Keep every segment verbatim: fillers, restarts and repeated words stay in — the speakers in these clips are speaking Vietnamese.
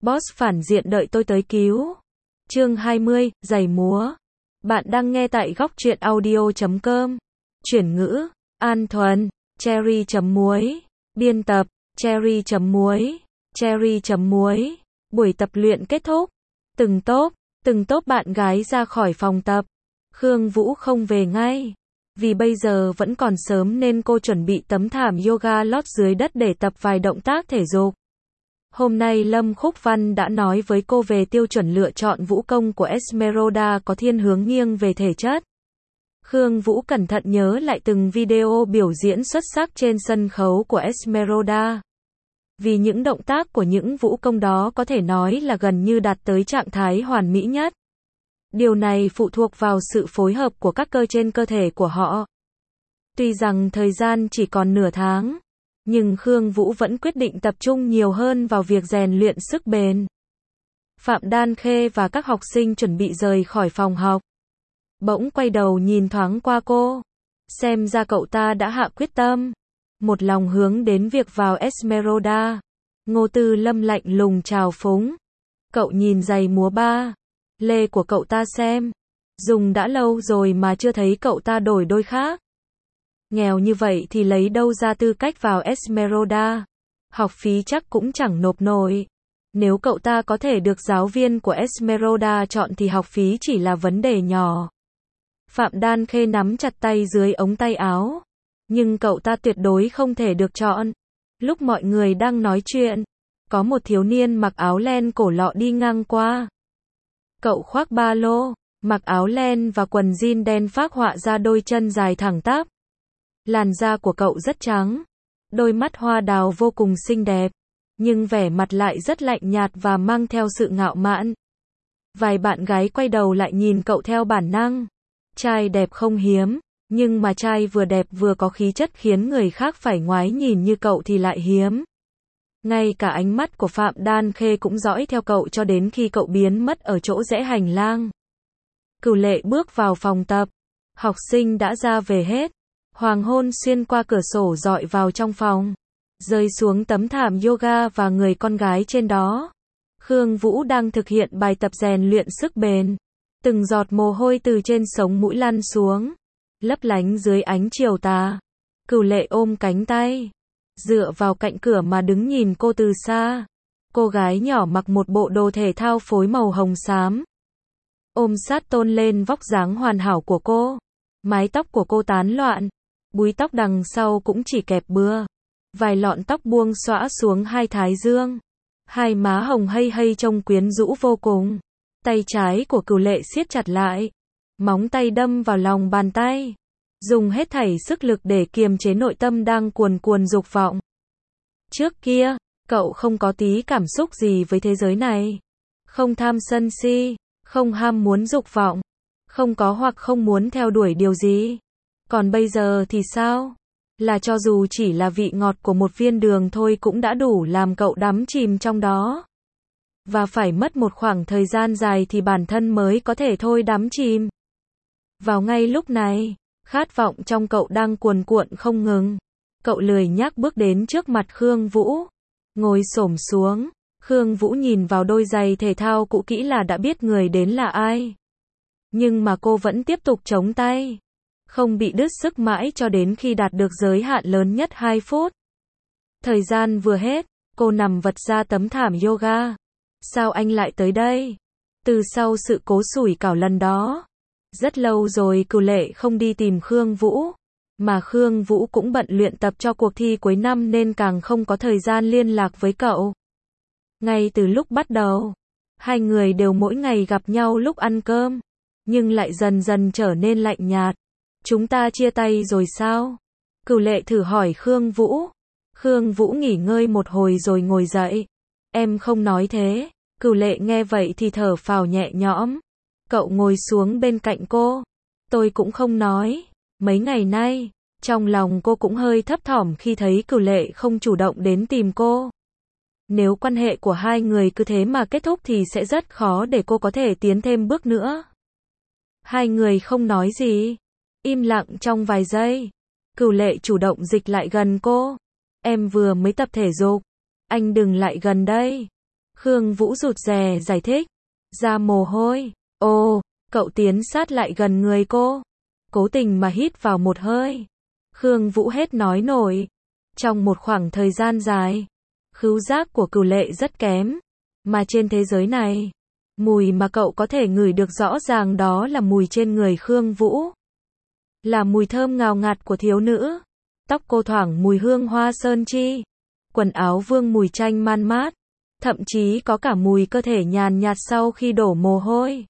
Boss phản diện đợi tôi tới cứu. Chương hai mươi, giày múa. Bạn đang nghe tại góc truyện audio chấm com. Chuyển ngữ, An Thuần, Cherry chấm muối. Biên tập, Cherry chấm muối. Cherry chấm muối. Buổi tập luyện kết thúc. Từng tốp, từng tốp bạn gái ra khỏi phòng tập. Khương Vũ không về ngay. Vì bây giờ vẫn còn sớm nên cô chuẩn bị tấm thảm yoga lót dưới đất để tập vài động tác thể dục. Hôm nay Lâm Khúc Văn đã nói với cô về tiêu chuẩn lựa chọn vũ công của Esmeralda có thiên hướng nghiêng về thể chất. Khương Vũ cẩn thận nhớ lại từng video biểu diễn xuất sắc trên sân khấu của Esmeralda. Vì những động tác của những vũ công đó có thể nói là gần như đạt tới trạng thái hoàn mỹ nhất. Điều này phụ thuộc vào sự phối hợp của các cơ trên cơ thể của họ. Tuy rằng thời gian chỉ còn nửa tháng, nhưng Khương Vũ vẫn quyết định tập trung nhiều hơn vào việc rèn luyện sức bền. Phạm Đan Khê và các học sinh chuẩn bị rời khỏi phòng học. Bỗng quay đầu nhìn thoáng qua cô. Xem ra cậu ta đã hạ quyết tâm. Một lòng hướng đến việc vào Esmeralda. Ngô Tư Lâm lạnh lùng chào phúng. Cậu nhìn giày múa ba lê của cậu ta xem. Dùng đã lâu rồi mà chưa thấy cậu ta đổi đôi khác. Nghèo như vậy thì lấy đâu ra tư cách vào Esmeralda. Học phí chắc cũng chẳng nộp nổi. Nếu cậu ta có thể được giáo viên của Esmeralda chọn thì học phí chỉ là vấn đề nhỏ. Phạm Đan Khê nắm chặt tay dưới ống tay áo. Nhưng cậu ta tuyệt đối không thể được chọn. Lúc mọi người đang nói chuyện, có một thiếu niên mặc áo len cổ lọ đi ngang qua. Cậu khoác ba lô, mặc áo len và quần jean đen phác họa ra đôi chân dài thẳng tắp. Làn da của cậu rất trắng, đôi mắt hoa đào vô cùng xinh đẹp, nhưng vẻ mặt lại rất lạnh nhạt và mang theo sự ngạo mạn. Vài bạn gái quay đầu lại nhìn cậu theo bản năng. Trai đẹp không hiếm, nhưng mà trai vừa đẹp vừa có khí chất khiến người khác phải ngoái nhìn như cậu thì lại hiếm. Ngay cả ánh mắt của Phạm Đan Khê cũng dõi theo cậu cho đến khi cậu biến mất ở chỗ rẽ hành lang. Cửu Lệ bước vào phòng tập. Học sinh đã ra về hết. Hoàng hôn xuyên qua cửa sổ dọi vào trong phòng, rơi xuống tấm thảm yoga và người con gái trên đó. Khương Vũ đang thực hiện bài tập rèn luyện sức bền. Từng giọt mồ hôi từ trên sống mũi lăn xuống, lấp lánh dưới ánh chiều tà. Cửu Lệ ôm cánh tay, dựa vào cạnh cửa mà đứng nhìn cô từ xa. Cô gái nhỏ mặc một bộ đồ thể thao phối màu hồng xám, ôm sát tôn lên vóc dáng hoàn hảo của cô. Mái tóc của cô tán loạn, búi tóc đằng sau cũng chỉ kẹp bừa. Vài lọn tóc buông xõa xuống hai thái dương. Hai má hồng hây hây trông quyến rũ vô cùng. Tay trái của Cửu Lệ siết chặt lại. Móng tay đâm vào lòng bàn tay. Dùng hết thảy sức lực để kiềm chế nội tâm đang cuồn cuộn dục vọng. Trước kia, cậu không có tí cảm xúc gì với thế giới này. Không tham sân si, không ham muốn dục vọng. Không có hoặc không muốn theo đuổi điều gì. Còn bây giờ thì sao? Là cho dù chỉ là vị ngọt của một viên đường thôi cũng đã đủ làm cậu đắm chìm trong đó. Và phải mất một khoảng thời gian dài thì bản thân mới có thể thôi đắm chìm. Vào ngay lúc này, khát vọng trong cậu đang cuồn cuộn không ngừng. Cậu lười nhác bước đến trước mặt Khương Vũ. Ngồi xổm xuống, Khương Vũ nhìn vào đôi giày thể thao cũ kỹ là đã biết người đến là ai. Nhưng mà cô vẫn tiếp tục chống tay. Không bị đứt sức mãi cho đến khi đạt được giới hạn lớn nhất hai phút. Thời gian vừa hết, cô nằm vật ra tấm thảm yoga. Sao anh lại tới đây? Từ sau sự cố sủi cảo lần đó, rất lâu rồi Cửu Lệ không đi tìm Khương Vũ. Mà Khương Vũ cũng bận luyện tập cho cuộc thi cuối năm nên càng không có thời gian liên lạc với cậu. Ngay từ lúc bắt đầu, hai người đều mỗi ngày gặp nhau lúc ăn cơm, nhưng lại dần dần trở nên lạnh nhạt. Chúng ta chia tay rồi sao? Cửu Lệ thử hỏi Khương Vũ. Khương Vũ nghỉ ngơi một hồi rồi ngồi dậy. Em không nói thế. Cửu Lệ nghe vậy thì thở phào nhẹ nhõm. Cậu ngồi xuống bên cạnh cô. Tôi cũng không nói. Mấy ngày nay, trong lòng cô cũng hơi thấp thỏm khi thấy Cửu Lệ không chủ động đến tìm cô. Nếu quan hệ của hai người cứ thế mà kết thúc thì sẽ rất khó để cô có thể tiến thêm bước nữa. Hai người không nói gì. Im lặng trong vài giây. Cửu Lệ chủ động dịch lại gần cô. Em vừa mới tập thể dục. Anh đừng lại gần đây. Khương Vũ rụt rè giải thích. Ra mồ hôi. Ồ, cậu tiến sát lại gần người cô. Cố tình mà hít vào một hơi. Khương Vũ hết nói nổi. Trong một khoảng thời gian dài, khứu giác của Cửu Lệ rất kém. Mà trên thế giới này, mùi mà cậu có thể ngửi được rõ ràng đó là mùi trên người Khương Vũ. Là mùi thơm ngào ngạt của thiếu nữ. Tóc cô thoảng mùi hương hoa sơn chi. Quần áo vương mùi chanh man mát. Thậm chí có cả mùi cơ thể nhàn nhạt sau khi đổ mồ hôi.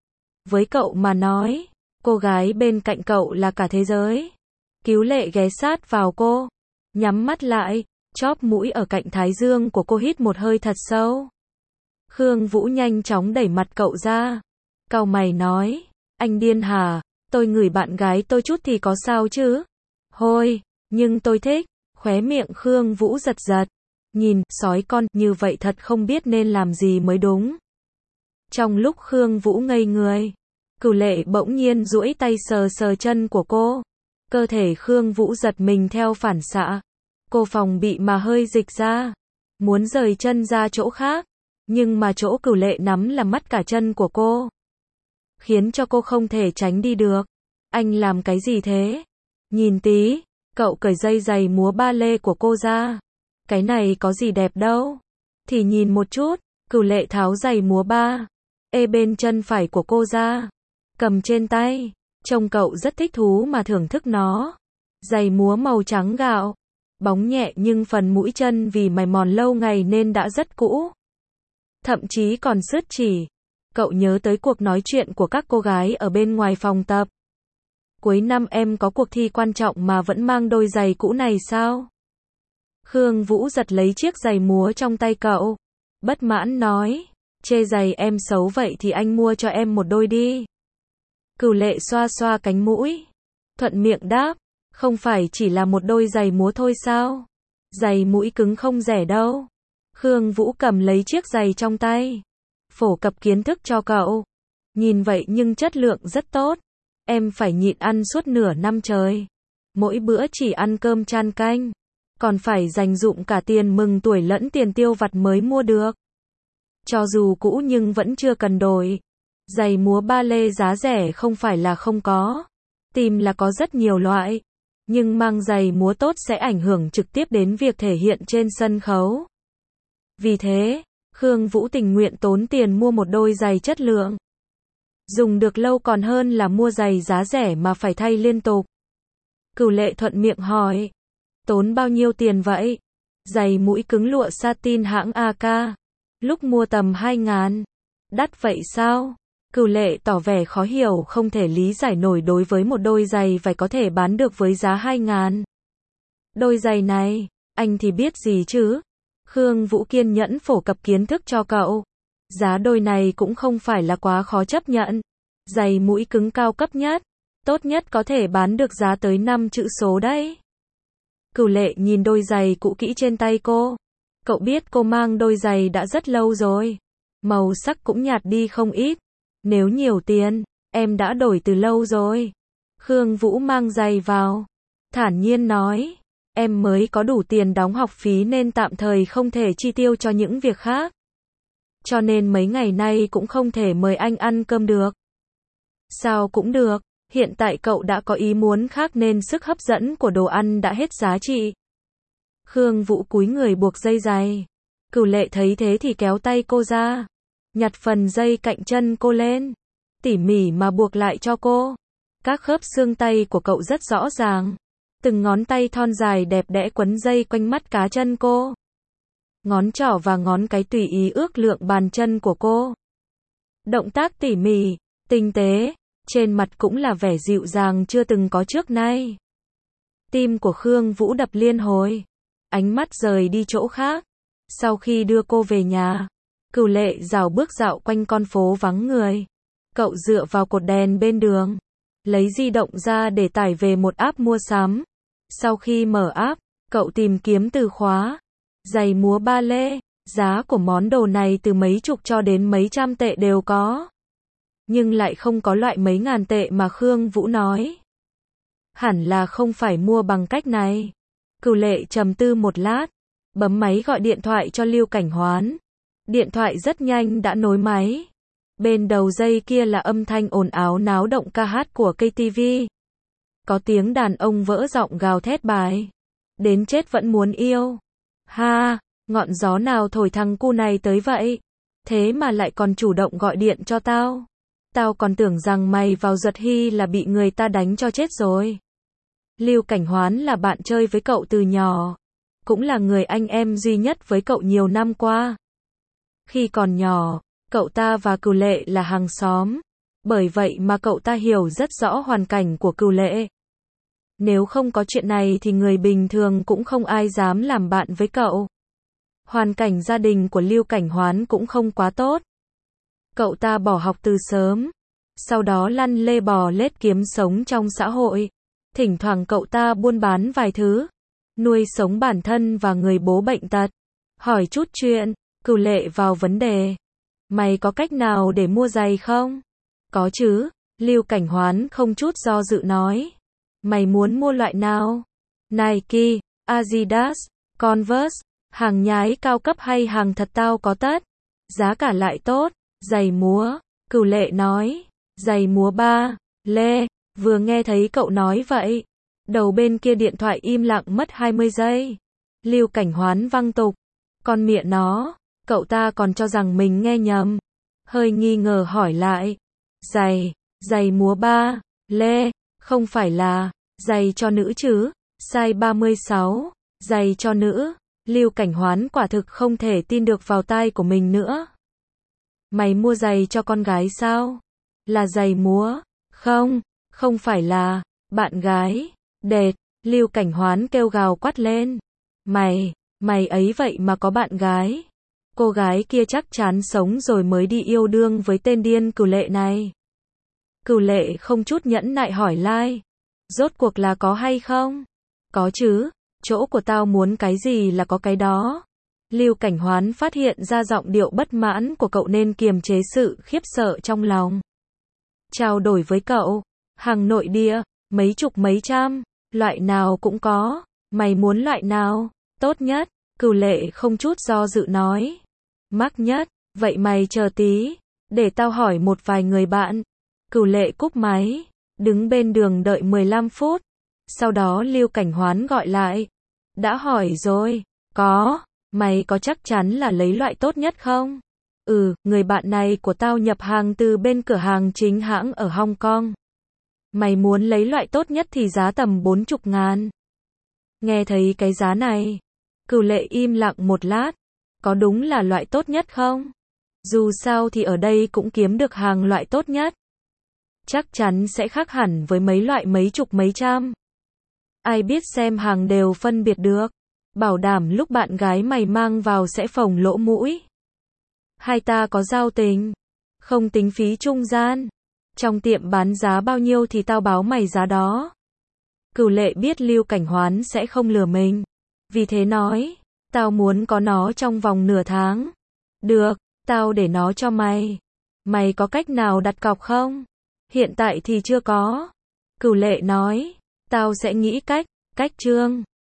Với cậu mà nói, cô gái bên cạnh cậu là cả thế giới. Cứu Lệ ghé sát vào cô, nhắm mắt lại, chóp mũi ở cạnh thái dương của cô hít một hơi thật sâu. Khương Vũ nhanh chóng đẩy mặt cậu ra. Cau mày nói, anh điên hả, tôi ngửi bạn gái tôi chút thì có sao chứ? Hôi, nhưng tôi thích. Khóe miệng Khương Vũ giật giật. Nhìn, sói con, như vậy thật không biết nên làm gì mới đúng. Trong lúc Khương Vũ ngây người, Cửu Lệ bỗng nhiên duỗi tay sờ sờ chân của cô. Cơ thể Khương Vũ giật mình theo phản xạ. Cô phòng bị mà hơi dịch ra. Muốn rời chân ra chỗ khác. Nhưng mà chỗ Cửu Lệ nắm là mắt cả chân của cô. Khiến cho cô không thể tránh đi được. Anh làm cái gì thế? Nhìn tí, cậu cởi dây giày múa ba lê của cô ra. Cái này có gì đẹp đâu. Thì nhìn một chút, Cửu Lệ tháo giày múa ba ê bên chân phải của cô ra. Cầm trên tay, trông cậu rất thích thú mà thưởng thức nó. Giày múa màu trắng gạo, bóng nhẹ nhưng phần mũi chân vì mài mòn lâu ngày nên đã rất cũ. Thậm chí còn sứt chỉ. Cậu nhớ tới cuộc nói chuyện của các cô gái ở bên ngoài phòng tập. Cuối năm em có cuộc thi quan trọng mà vẫn mang đôi giày cũ này sao? Khương Vũ giật lấy chiếc giày múa trong tay cậu. Bất mãn nói, chê giày em xấu vậy thì anh mua cho em một đôi đi. Cửu Lệ xoa xoa cánh mũi. Thuận miệng đáp, không phải chỉ là một đôi giày múa thôi sao? Giày mũi cứng không rẻ đâu. Khương Vũ cầm lấy chiếc giày trong tay. Phổ cập kiến thức cho cậu. Nhìn vậy nhưng chất lượng rất tốt. Em phải nhịn ăn suốt nửa năm trời. Mỗi bữa chỉ ăn cơm chan canh. Còn phải dành dụm cả tiền mừng tuổi lẫn tiền tiêu vặt mới mua được. Cho dù cũ nhưng vẫn chưa cần đổi. Giày múa ba lê giá rẻ không phải là không có. Tìm là có rất nhiều loại. Nhưng mang giày múa tốt sẽ ảnh hưởng trực tiếp đến việc thể hiện trên sân khấu. Vì thế, Khương Vũ tình nguyện tốn tiền mua một đôi giày chất lượng. Dùng được lâu còn hơn là mua giày giá rẻ mà phải thay liên tục. Cửu Lệ thuận miệng hỏi. Tốn bao nhiêu tiền vậy? Giày mũi cứng lụa satin hãng a ca. Lúc mua tầm hai ngàn. Đắt vậy sao? Cửu Lệ tỏ vẻ khó hiểu không thể lý giải nổi đối với một đôi giày vải có thể bán được với giá hai ngàn. Đôi giày này, anh thì biết gì chứ? Khương Vũ kiên nhẫn phổ cập kiến thức cho cậu. Giá đôi này cũng không phải là quá khó chấp nhận. Giày mũi cứng cao cấp nhất, tốt nhất có thể bán được giá tới năm chữ số đấy. Cửu Lệ nhìn đôi giày cũ kỹ trên tay cô. Cậu biết cô mang đôi giày đã rất lâu rồi. Màu sắc cũng nhạt đi không ít. Nếu nhiều tiền, em đã đổi từ lâu rồi. Khương Vũ mang giày vào. Thản nhiên nói. Em mới có đủ tiền đóng học phí nên tạm thời không thể chi tiêu cho những việc khác. Cho nên mấy ngày nay cũng không thể mời anh ăn cơm được. Sao cũng được. Hiện tại cậu đã có ý muốn khác nên sức hấp dẫn của đồ ăn đã hết giá trị. Khương Vũ cúi người buộc dây giày. Cửu Lệ thấy thế thì kéo tay cô ra. Nhặt phần dây cạnh chân cô lên. Tỉ mỉ mà buộc lại cho cô. Các khớp xương tay của cậu rất rõ ràng. Từng ngón tay thon dài đẹp đẽ quấn dây quanh mắt cá chân cô. Ngón trỏ và ngón cái tùy ý ước lượng bàn chân của cô. Động tác tỉ mỉ, tinh tế. Trên mặt cũng là vẻ dịu dàng chưa từng có trước nay. Tim của Khương Vũ đập liên hồi. Ánh mắt rời đi chỗ khác. Sau khi đưa cô về nhà, Cửu Lệ rảo bước dạo quanh con phố vắng người. Cậu dựa vào cột đèn bên đường. Lấy di động ra để tải về một app mua sắm. Sau khi mở app, cậu tìm kiếm từ khóa. Giày múa ba lê. Giá của món đồ này từ mấy chục cho đến mấy trăm tệ đều có. Nhưng lại không có loại mấy ngàn tệ mà Khương Vũ nói. Hẳn là không phải mua bằng cách này. Cửu Lệ trầm tư một lát. Bấm máy gọi điện thoại cho Lưu Cảnh Hoán. Điện thoại rất nhanh đã nối máy. Bên đầu dây kia là âm thanh ồn ào náo động ca hát của ca tê vê. Có tiếng đàn ông vỡ giọng gào thét bài. Đến chết vẫn muốn yêu. Ha, ngọn gió nào thổi thằng cu này tới vậy? Thế mà lại còn chủ động gọi điện cho tao. Tao còn tưởng rằng mày vào giật hy là bị người ta đánh cho chết rồi. Lưu Cảnh Hoán là bạn chơi với cậu từ nhỏ. Cũng là người anh em duy nhất với cậu nhiều năm qua. Khi còn nhỏ, cậu ta và Cửu Lệ là hàng xóm. Bởi vậy mà cậu ta hiểu rất rõ hoàn cảnh của Cửu Lệ. Nếu không có chuyện này thì người bình thường cũng không ai dám làm bạn với cậu. Hoàn cảnh gia đình của Lưu Cảnh Hoán cũng không quá tốt. Cậu ta bỏ học từ sớm. Sau đó lăn lê bò lết kiếm sống trong xã hội. Thỉnh thoảng cậu ta buôn bán vài thứ. Nuôi sống bản thân và người bố bệnh tật. Hỏi chút chuyện, Cửu Lệ vào vấn đề. Mày có cách nào để mua giày không? Có chứ, Lưu Cảnh Hoán không chút do dự nói. Mày muốn mua loại nào? Nike, Adidas, Converse, hàng nhái cao cấp hay hàng thật tao có tất? Giá cả lại tốt, giày múa, Cửu Lệ nói. Giày múa ba, Lê, vừa nghe thấy cậu nói vậy. Đầu bên kia điện thoại im lặng mất hai mươi giây. Lưu Cảnh Hoán văng tục. Con mẹ nó, cậu ta còn cho rằng mình nghe nhầm. Hơi nghi ngờ hỏi lại. Giày, giày múa ba, Lê, không phải là giày cho nữ chứ? Size ba mươi sáu, giày cho nữ. Lưu Cảnh Hoán quả thực không thể tin được vào tai của mình nữa. Mày mua giày cho con gái sao? Là giày múa? Không, không phải là bạn gái. Đệt, Lưu Cảnh Hoán kêu gào quát lên. Mày, mày ấy vậy mà có bạn gái. Cô gái kia chắc chắn sống rồi mới đi yêu đương với tên điên Cửu Lệ này. Cửu Lệ không chút nhẫn nại hỏi lai. Rốt cuộc là có hay không? Có chứ, chỗ của tao muốn cái gì là có cái đó. Lưu Cảnh Hoán phát hiện ra giọng điệu bất mãn của cậu nên kiềm chế sự khiếp sợ trong lòng. Trao đổi với cậu, hàng nội địa, mấy chục mấy trăm, loại nào cũng có, mày muốn loại nào? Tốt nhất, Cửu Lệ không chút do dự nói. Mắc nhất, vậy mày chờ tí, để tao hỏi một vài người bạn. Cửu Lệ cúp máy, đứng bên đường đợi mười lăm phút. Sau đó Lưu Cảnh Hoán gọi lại. Đã hỏi rồi, có, mày có chắc chắn là lấy loại tốt nhất không? Ừ, người bạn này của tao nhập hàng từ bên cửa hàng chính hãng ở Hong Kong. Mày muốn lấy loại tốt nhất thì giá tầm bốn chục ngàn. Nghe thấy cái giá này, Cửu Lệ im lặng một lát. Có đúng là loại tốt nhất không? Dù sao thì ở đây cũng kiếm được hàng loại tốt nhất. Chắc chắn sẽ khác hẳn với mấy loại mấy chục mấy trăm. Ai biết xem hàng đều phân biệt được. Bảo đảm lúc bạn gái mày mang vào sẽ phồng lỗ mũi. Hai ta có giao tình. Không tính phí trung gian. Trong tiệm bán giá bao nhiêu thì tao báo mày giá đó. Cửu Lệ biết Lưu Cảnh Hoán sẽ không lừa mình. Vì thế nói, tao muốn có nó trong vòng nửa tháng. Được, tao để nó cho mày. Mày có cách nào đặt cọc không? Hiện tại thì chưa có. Cửu Lệ nói, tao sẽ nghĩ cách, cách Trương.